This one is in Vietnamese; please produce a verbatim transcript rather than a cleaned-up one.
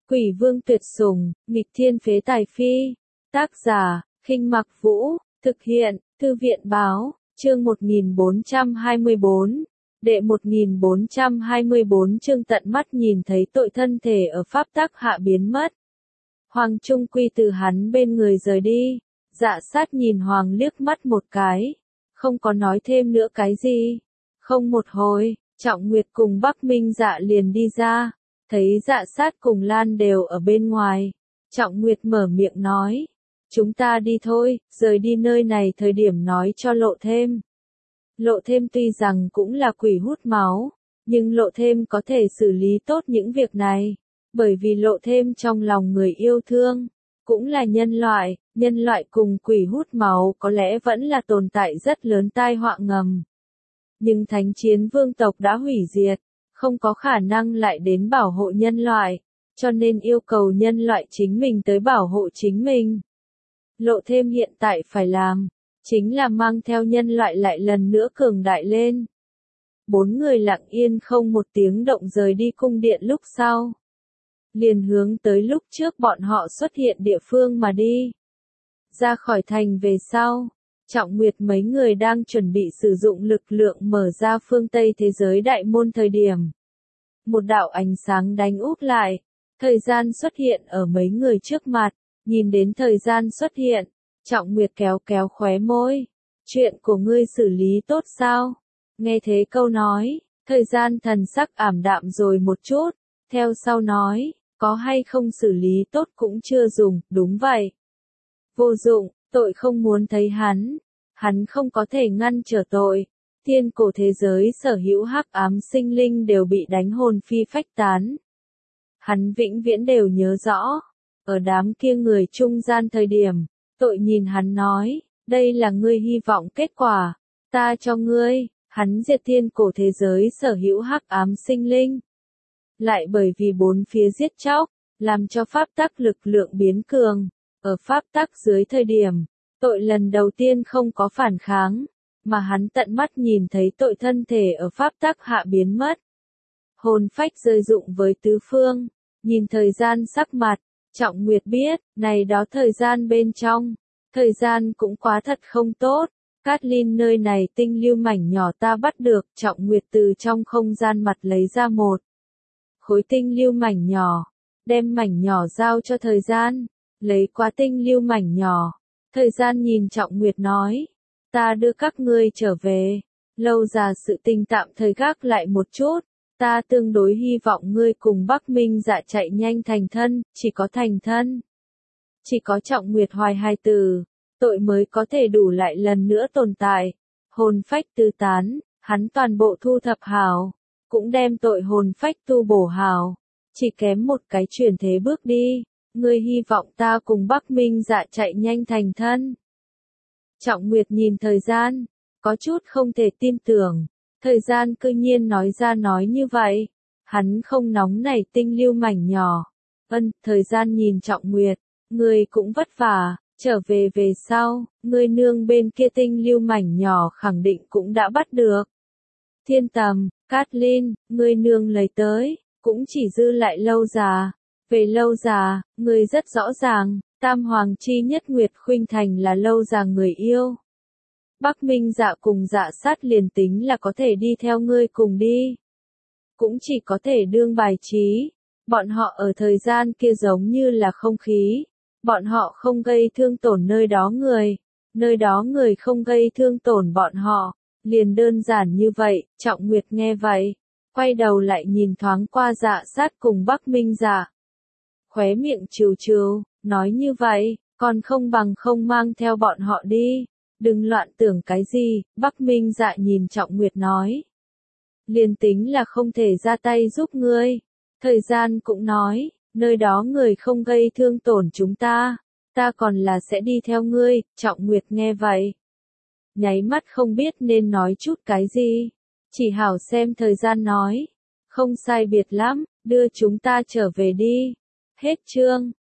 Quỷ vương tuyệt sủng, nghịch thiên phế tài phi. Tác giả, Khinh Mặc Vũ, thực hiện, Thư viện báo, chương một nghìn bốn trăm hai mươi bốn. Đệ một nghìn bốn trăm hai mươi bốn chương tận mắt nhìn thấy tội thân thể ở pháp tắc hạ biến mất. Hoàng Trung Quy từ hắn bên người rời đi, Dạ Sát nhìn Hoàng liếc mắt một cái, không có nói thêm nữa cái gì. Không một hồi, Trọng Nguyệt cùng Bắc Minh Dạ liền đi ra, thấy Dạ Sát cùng Lan đều ở bên ngoài. Trọng Nguyệt mở miệng nói, chúng ta đi thôi, rời đi nơi này thời điểm nói cho Lộ Thêm. Lộ Thêm tuy rằng cũng là quỷ hút máu, nhưng Lộ Thêm có thể xử lý tốt những việc này, bởi vì Lộ Thêm trong lòng người yêu thương, cũng là nhân loại, nhân loại cùng quỷ hút máu có lẽ vẫn là tồn tại rất lớn tai họa ngầm. Nhưng thánh chiến vương tộc đã hủy diệt, không có khả năng lại đến bảo hộ nhân loại, cho nên yêu cầu nhân loại chính mình tới bảo hộ chính mình. Lộ Thêm hiện tại phải làm, chính là mang theo nhân loại lại lần nữa cường đại lên. Bốn người lặng yên không một tiếng động rời đi cung điện lúc sau. Liền hướng tới lúc trước bọn họ xuất hiện địa phương mà đi. Ra khỏi thành về sau, Trọng Nguyệt mấy người đang chuẩn bị sử dụng lực lượng mở ra phương Tây thế giới đại môn thời điểm. Một đạo ánh sáng đánh úp lại, thời gian xuất hiện ở mấy người trước mặt, nhìn đến thời gian xuất hiện, Trọng Nguyệt kéo kéo khóe môi. Chuyện của ngươi xử lý tốt sao? Nghe thế câu nói, thời gian thần sắc ảm đạm rồi một chút, theo sau nói, có hay không xử lý tốt cũng chưa dùng, đúng vậy. Vô dụng, tội không muốn thấy hắn, hắn không có thể ngăn trở tội. Thiên cổ thế giới sở hữu hắc ám sinh linh đều bị đánh hồn phi phách tán. Hắn vĩnh viễn đều nhớ rõ, ở đám kia người trung gian thời điểm, tội nhìn hắn nói, đây là ngươi hy vọng kết quả, ta cho ngươi, hắn diệt thiên cổ thế giới sở hữu hắc ám sinh linh. Lại bởi vì bốn phía giết chóc, làm cho pháp tắc lực lượng biến cường, ở pháp tắc dưới thời điểm, tội lần đầu tiên không có phản kháng, mà hắn tận mắt nhìn thấy tội thân thể ở pháp tắc hạ biến mất. Hồn phách rơi rụng với tứ phương, nhìn thời gian sắc mặt, Trọng Nguyệt biết, này đó thời gian bên trong, thời gian cũng quá thật không tốt. Cát Linh nơi này tinh lưu mảnh nhỏ ta bắt được, Trọng Nguyệt từ trong không gian mặt lấy ra một khối tinh lưu mảnh nhỏ, đem mảnh nhỏ giao cho thời gian, lấy qua tinh lưu mảnh nhỏ. Thời gian nhìn Trọng Nguyệt nói, ta đưa các ngươi trở về, lâu già sự tình tạm thời gác lại một chút, ta tương đối hy vọng ngươi cùng Bắc Minh Dạ chạy nhanh thành thân, chỉ có thành thân. Chỉ có Trọng Nguyệt hoài hai từ, tội mới có thể đủ lại lần nữa tồn tại. Hồn phách tư tán, hắn toàn bộ thu thập hào, cũng đem tội hồn phách tu bổ hào, chỉ kém một cái chuyển thế bước đi. Ngươi hy vọng ta cùng Bắc Minh Dạ chạy nhanh thành thân. Trọng Nguyệt nhìn thời gian, có chút không thể tin tưởng, thời gian cư nhiên nói ra nói như vậy, hắn không nóng nảy tinh lưu mảnh nhỏ. Ân, thời gian nhìn Trọng Nguyệt, ngươi cũng vất vả, trở về về sau, ngươi nương bên kia tinh lưu mảnh nhỏ khẳng định cũng đã bắt được. Thiên Tầm, Cát Linh, ngươi nương lấy tới, cũng chỉ dư lại lâu già. Về lâu già, ngươi rất rõ ràng, Tam Hoàng chi nhất Nguyệt Khuynh Thành là lâu già người yêu. Bắc Minh Dạ cùng Dạ Sát liền tính là có thể đi theo ngươi cùng đi, cũng chỉ có thể đương bài trí. Bọn họ ở thời gian kia giống như là không khí, bọn họ không gây thương tổn nơi đó người, nơi đó người không gây thương tổn bọn họ, liền đơn giản như vậy. Trọng Nguyệt nghe vậy, quay đầu lại nhìn thoáng qua Dạ Sát cùng Bắc Minh Dạ. Khóe miệng trừ trừ, nói như vậy, còn không bằng không mang theo bọn họ đi, đừng loạn tưởng cái gì. Bắc Minh Dạ nhìn Trọng Nguyệt nói, liền tính là không thể ra tay giúp ngươi, thời gian cũng nói, nơi đó người không gây thương tổn chúng ta, ta còn là sẽ đi theo ngươi. Trọng Nguyệt nghe vậy, nháy mắt không biết nên nói chút cái gì, chỉ hảo xem thời gian nói, không sai biệt lắm, đưa chúng ta trở về đi. Hết chương.